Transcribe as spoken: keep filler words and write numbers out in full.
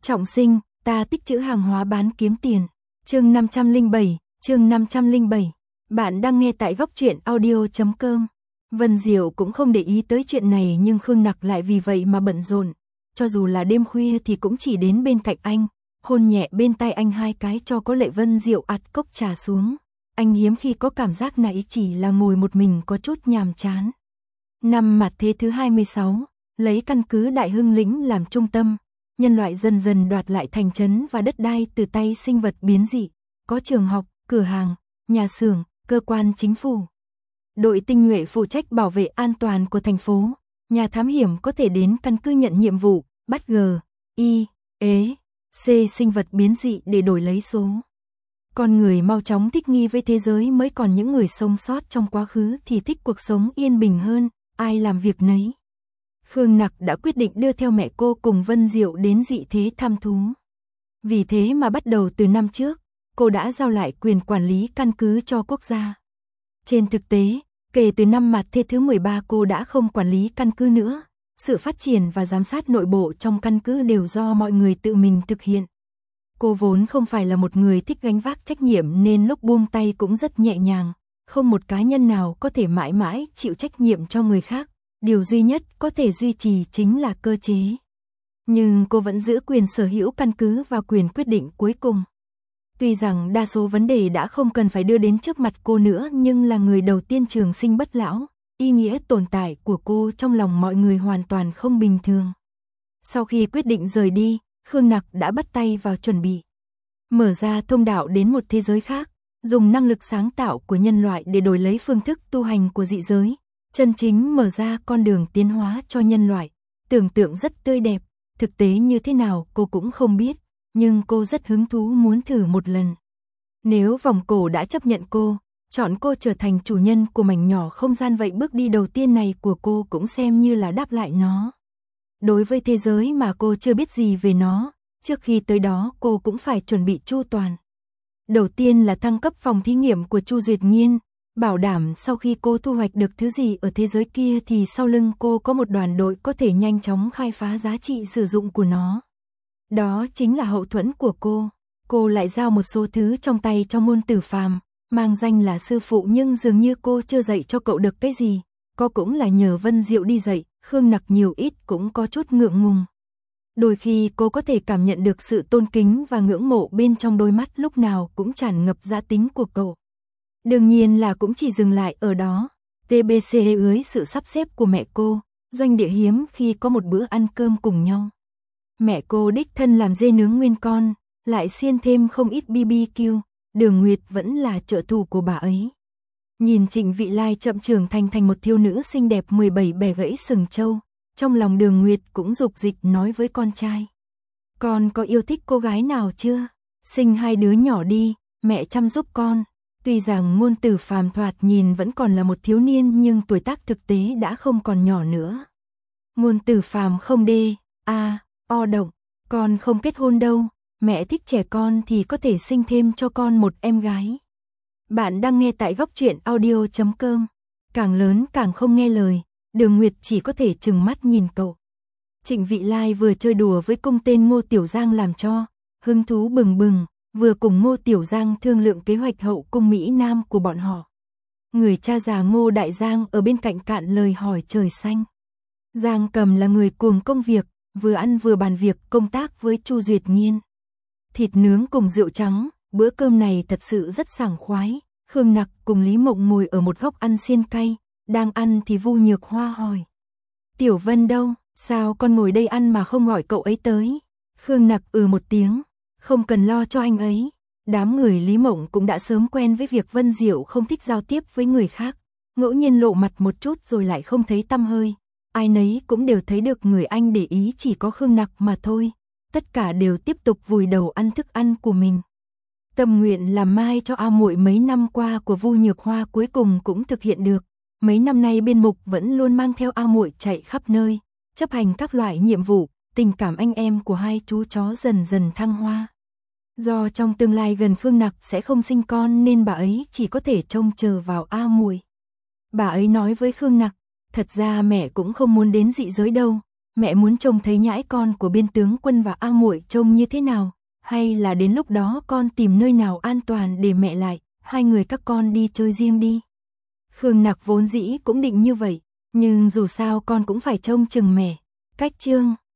Trọng sinh, ta tích trữ hàng hóa bán kiếm tiền. Chương năm trăm lẻ bảy, chương năm trăm lẻ bảy. Bạn đang nghe tại góc truyện audio chấm com. Vân Diệu cũng không để ý tới chuyện này, nhưng Khương Nặc lại vì vậy mà bận rộn. Cho dù là đêm khuya thì cũng chỉ đến bên cạnh anh, hôn nhẹ bên tai anh hai cái cho có lệ. Vân Diệu ạt cốc trà xuống. Anh hiếm khi có cảm giác này, chỉ là ngồi một mình có chút nhàm chán. Năm Mạt Thế thứ hai mươi sáu, lấy căn cứ Đại Hưng Lĩnh làm trung tâm, nhân loại dần dần đoạt lại thành trấn và đất đai từ tay sinh vật biến dị, có trường học, cửa hàng, nhà xưởng, cơ quan chính phủ. Đội tinh nhuệ phụ trách bảo vệ an toàn của thành phố, nhà thám hiểm có thể đến căn cứ nhận nhiệm vụ, bắt G, Y, ế, C sinh vật biến dị để đổi lấy số. Con người mau chóng thích nghi với thế giới mới, còn những người sống sót trong quá khứ thì thích cuộc sống yên bình hơn, ai làm việc nấy. Khương Nặc đã quyết định đưa theo mẹ cô cùng Vân Diệu đến dị thế thăm thú. Vì thế mà bắt đầu từ năm trước, cô đã giao lại quyền quản lý căn cứ cho quốc gia. Trên thực tế, kể từ năm Mạt Thế thứ mười ba cô đã không quản lý căn cứ nữa. Sự phát triển và giám sát nội bộ trong căn cứ đều do mọi người tự mình thực hiện. Cô vốn không phải là một người thích gánh vác trách nhiệm nên lúc buông tay cũng rất nhẹ nhàng. Không một cá nhân nào có thể mãi mãi chịu trách nhiệm cho người khác. Điều duy nhất có thể duy trì chính là cơ chế. Nhưng cô vẫn giữ quyền sở hữu căn cứ và quyền quyết định cuối cùng. Tuy rằng đa số vấn đề đã không cần phải đưa đến trước mặt cô nữa, nhưng là người đầu tiên trường sinh bất lão, ý nghĩa tồn tại của cô trong lòng mọi người hoàn toàn không bình thường. Sau khi quyết định rời đi, Khương Nặc đã bắt tay vào chuẩn bị. Mở ra thông đạo đến một thế giới khác, dùng năng lực sáng tạo của nhân loại để đổi lấy phương thức tu hành của dị giới. Chân chính mở ra con đường tiến hóa cho nhân loại. Tưởng tượng rất tươi đẹp, thực tế như thế nào cô cũng không biết, nhưng cô rất hứng thú muốn thử một lần. Nếu vòng cổ đã chấp nhận cô, chọn cô trở thành chủ nhân của mảnh nhỏ không gian, vậy bước đi đầu tiên này của cô cũng xem như là đáp lại nó. Đối với thế giới mà cô chưa biết gì về nó, trước khi tới đó cô cũng phải chuẩn bị chu toàn. Đầu tiên là thăng cấp phòng thí nghiệm của Chu Duyệt Nghiên, bảo đảm sau khi cô thu hoạch được thứ gì ở thế giới kia thì sau lưng cô có một đoàn đội có thể nhanh chóng khai phá giá trị sử dụng của nó. Đó chính là hậu thuẫn của cô. Cô lại giao một số thứ trong tay cho Ngôn Tử Phàm, mang danh là sư phụ nhưng dường như cô chưa dạy cho cậu được cái gì. Có cũng là nhờ Vân Diệu đi dạy, Khương Nặc nhiều ít cũng có chút ngượng ngùng. Đôi khi cô có thể cảm nhận được sự tôn kính và ngưỡng mộ bên trong đôi mắt lúc nào cũng tràn ngập giá tính của cậu. Đương nhiên là cũng chỉ dừng lại ở đó. tê bê xê dưới sự sắp xếp của mẹ cô, doanh địa hiếm khi có một bữa ăn cơm cùng nhau. Mẹ cô đích thân làm dê nướng nguyên con, lại xiên thêm không ít bê bê kiu, Đường Nguyệt vẫn là trợ thủ của bà ấy. Nhìn Trịnh Vị Lai chậm trưởng thành thành một thiếu nữ xinh đẹp mười bảy bẻ gãy sừng trâu, trong lòng Đường Nguyệt cũng dục dịch nói với con trai. Con có yêu thích cô gái nào chưa? Sinh hai đứa nhỏ đi, mẹ chăm giúp con. Tuy rằng Ngôn Tử Phàm thoạt nhìn vẫn còn là một thiếu niên nhưng tuổi tác thực tế đã không còn nhỏ nữa. Ngôn Tử Phàm không đê, a, o động, con không kết hôn đâu, mẹ thích trẻ con thì có thể sinh thêm cho con một em gái. Bạn đang nghe tại góc truyện audio chấm com. Càng lớn càng không nghe lời, Đường Nguyệt chỉ có thể trừng mắt nhìn cậu. Trịnh Vị Lai vừa chơi đùa với công tên Ngô Tiểu Giang làm cho hứng thú bừng bừng, vừa cùng Ngô Tiểu Giang thương lượng kế hoạch hậu cung Mỹ Nam của bọn họ. Người cha già Ngô Đại Giang ở bên cạnh cạn lời hỏi trời xanh. Giang Cầm là người cuồng công việc, vừa ăn vừa bàn việc công tác với Chu Duyệt Nghiên. Thịt nướng cùng rượu trắng, bữa cơm này thật sự rất sảng khoái. Khương Nặc cùng Lý Mộng ngồi ở một góc ăn xiên cay, đang ăn thì Vu Nhược Hoa hỏi. Tiểu Vân đâu, sao con ngồi đây ăn mà không gọi cậu ấy tới? Khương Nặc ừ một tiếng, không cần lo cho anh ấy. Đám người Lý Mộng cũng đã sớm quen với việc Vân Diệu không thích giao tiếp với người khác, ngẫu nhiên lộ mặt một chút rồi lại không thấy tăm hơi. Ai nấy cũng đều thấy được người anh để ý chỉ có Khương Nặc mà thôi. Tất cả đều tiếp tục vùi đầu ăn thức ăn của mình. Tâm nguyện làm mai cho A Muội mấy năm qua của Vu Nhược Hoa cuối cùng cũng thực hiện được. Mấy năm nay biên mục vẫn luôn mang theo A Muội chạy khắp nơi, chấp hành các loại nhiệm vụ, tình cảm anh em của hai chú chó dần dần thăng hoa. Do trong tương lai gần Khương Nặc sẽ không sinh con nên bà ấy chỉ có thể trông chờ vào A Muội. Bà ấy nói với Khương Nặc, thật ra mẹ cũng không muốn đến dị giới đâu, Mẹ muốn trông thấy nhãi con của Biên tướng quân và A muội trông như thế nào, hay là đến lúc đó con tìm nơi nào an toàn để mẹ lại, hai người các con đi chơi riêng đi. Khương Nặc vốn dĩ cũng định như vậy, nhưng dù sao con cũng phải trông chừng mẹ. Cách chương